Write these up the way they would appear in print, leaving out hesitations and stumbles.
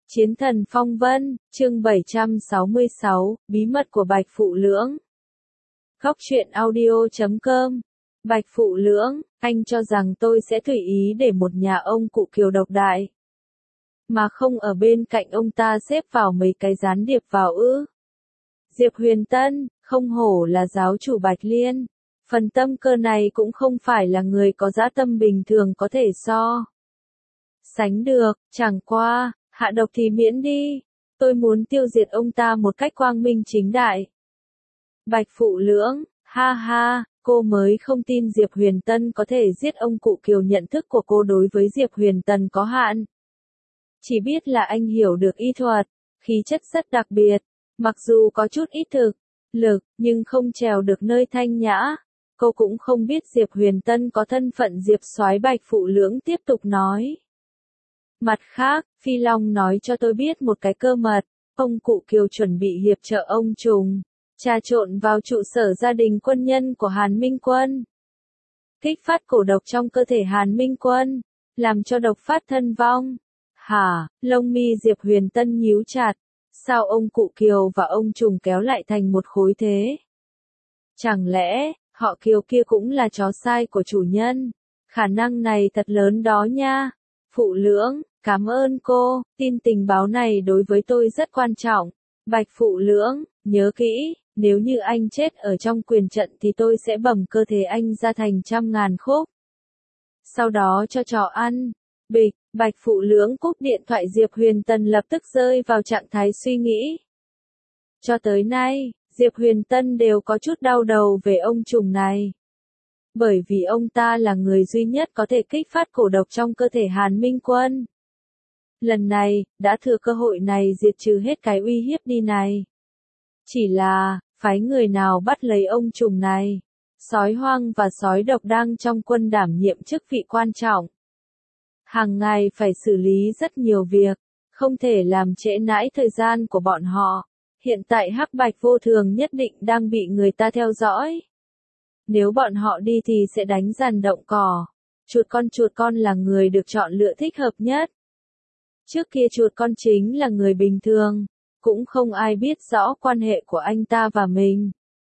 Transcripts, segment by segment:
Chiến thần phong vân, chương 766, bí mật của Bạch Phụ Lưỡng. Góc truyện audio.com. Bạch Phụ Lưỡng, anh cho rằng tôi sẽ tùy ý để một nhà ông cụ Kiều độc đại, mà không ở bên cạnh ông ta xếp vào mấy cái gián điệp vào ư? Diệp Huyền Tân, không hổ là giáo chủ Bạch Liên, phần tâm cơ này cũng không phải là người có dã tâm bình thường có thể so sánh được, chẳng qua, hạ độc thì miễn đi, tôi muốn tiêu diệt ông ta một cách quang minh chính đại. Bạch Phụ Lưỡng, ha ha, cô mới không tin Diệp Huyền Tân có thể giết ông cụ Kiều. Nhận thức của cô đối với Diệp Huyền Tân có hạn. Chỉ biết là anh hiểu được y thuật, khí chất rất đặc biệt, mặc dù có chút ít thực lực, nhưng không trèo được nơi thanh nhã. Cô cũng không biết Diệp Huyền Tân có thân phận Diệp soái. Bạch Phụ Lưỡng tiếp tục nói. Mặt khác, Phi Long nói cho tôi biết một cái cơ mật, ông cụ Kiều chuẩn bị hiệp trợ ông Trùng trà trộn vào trụ sở gia đình quân nhân của Hàn Minh Quân, kích phát cổ độc trong cơ thể Hàn Minh Quân, làm cho độc phát thân vong. Hả? Lông mi Diệp Huyền Tân nhíu chặt, sao ông cụ Kiều và ông Trùng kéo lại thành một khối thế? Chẳng lẽ, họ Kiều kia cũng là chó sai của chủ nhân? Khả năng này thật lớn đó nha. Phụ Lưỡng, cảm ơn cô, tin tình báo này đối với tôi rất quan trọng. Bạch Phụ Lưỡng, nhớ kỹ, nếu như anh chết ở trong quyền trận thì tôi sẽ bầm cơ thể anh ra thành trăm ngàn khúc. Sau đó cho chó ăn. Bịch, Bạch Phụ Lưỡng cúp điện thoại. Diệp Huyền Tân lập tức rơi vào trạng thái suy nghĩ. Cho tới nay, Diệp Huyền Tân đều có chút đau đầu về ông Trùng này. Bởi vì ông ta là người duy nhất có thể kích phát cổ độc trong cơ thể Hàn Minh Quân. Lần này, đã thừa cơ hội này diệt trừ hết cái uy hiếp đi này. Chỉ là, phái người nào bắt lấy ông Trùng này? Sói hoang và sói độc đang trong quân đảm nhiệm chức vị quan trọng. Hàng ngày phải xử lý rất nhiều việc, không thể làm trễ nãi thời gian của bọn họ. Hiện tại Hắc Bạch Vô Thường nhất định đang bị người ta theo dõi. Nếu bọn họ đi thì sẽ đánh rắn động cỏ. Chuột con là người được chọn lựa thích hợp nhất. Trước kia chuột con chính là người bình thường, cũng không ai biết rõ quan hệ của anh ta và mình.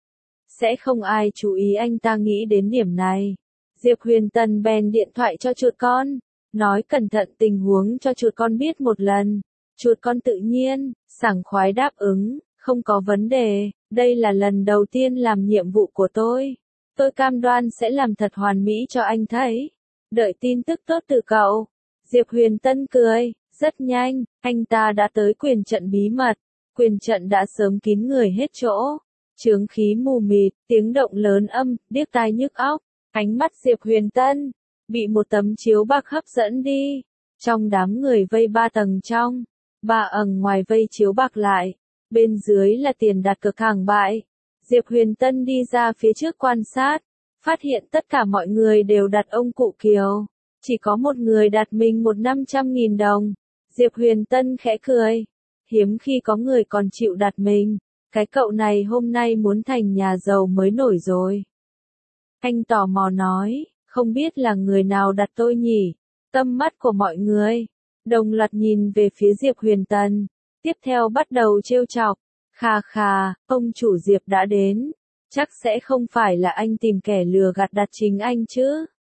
Sẽ không ai chú ý anh ta nghĩ đến điểm này. Diệp Huyền Tân bèn điện thoại cho chuột con, nói cẩn thận tình huống cho chuột con biết một lần. Chuột con tự nhiên, sảng khoái đáp ứng, không có vấn đề, đây là lần đầu tiên làm nhiệm vụ của tôi. Tôi cam đoan sẽ làm thật hoàn mỹ cho anh thấy. Đợi tin tức tốt từ cậu. Diệp Huyền Tân cười, rất nhanh, anh ta đã tới quyền trận bí mật. Quyền trận đã sớm kín người hết chỗ. Chướng khí mù mịt, tiếng động lớn âm, điếc tai nhức óc. Ánh mắt Diệp Huyền Tân bị một tấm chiếu bạc hấp dẫn đi. Trong đám người vây 3 tầng trong, 3 ầng ngoài vây chiếu bạc lại. Bên dưới là tiền đặt cược hàng bại. Diệp Huyền Tân đi ra phía trước quan sát, phát hiện tất cả mọi người đều đặt ông cụ Kiều. Chỉ có một người đặt mình 500.000 đồng. Diệp Huyền Tân khẽ cười. Hiếm khi có người còn chịu đặt mình. Cái cậu này hôm nay muốn thành nhà giàu mới nổi rồi. Anh tò mò nói, không biết là người nào đặt tôi nhỉ? Tâm mắt của mọi người đồng loạt nhìn về phía Diệp Huyền Tân. Tiếp theo bắt đầu trêu chọc. Khà khà, ông chủ Diệp đã đến. Chắc sẽ không phải là anh tìm kẻ lừa gạt đặt chính anh chứ?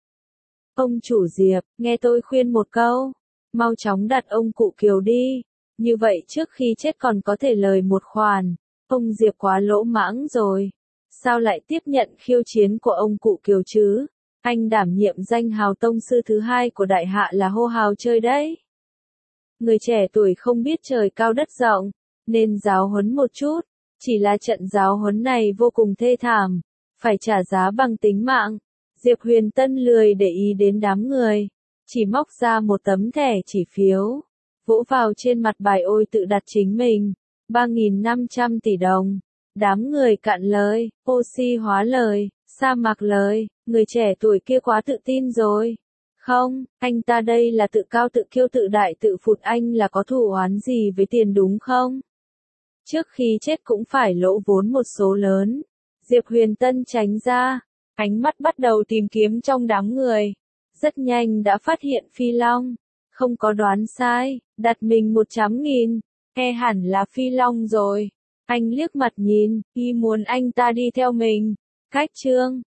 Ông chủ Diệp, nghe tôi khuyên một câu. Mau chóng đặt ông cụ Kiều đi. Như vậy trước khi chết còn có thể lời một khoản. Ông Diệp quá lỗ mãng rồi. Sao lại tiếp nhận khiêu chiến của ông cụ Kiều chứ? Anh đảm nhiệm danh hào tông sư thứ 2 của đại hạ là hô hào chơi đấy. Người trẻ tuổi không biết trời cao đất rộng, nên giáo huấn một chút. Chỉ là trận giáo huấn này vô cùng thê thảm, phải trả giá bằng tính mạng. Diệp Huyền Tân lười để ý đến đám người, chỉ móc ra một tấm thẻ chỉ phiếu, vỗ vào trên mặt bài ôi tự đặt chính mình, 3.500 tỷ đồng. Đám người cạn lời, oxy hóa lời, sa mạc lời, người trẻ tuổi kia quá tự tin rồi. Không, anh ta đây là tự cao tự kiêu tự đại tự phụt. Anh là có thù oán gì với tiền đúng không? Trước khi chết cũng phải lỗ vốn một số lớn. Diệp Huyền Tân tránh ra, ánh mắt bắt đầu tìm kiếm trong đám người. Rất nhanh đã phát hiện Phi Long. Không có đoán sai, đặt mình 100.000, hẳn là Phi Long rồi. Anh liếc mặt nhìn, y muốn anh ta đi theo mình. Cách chương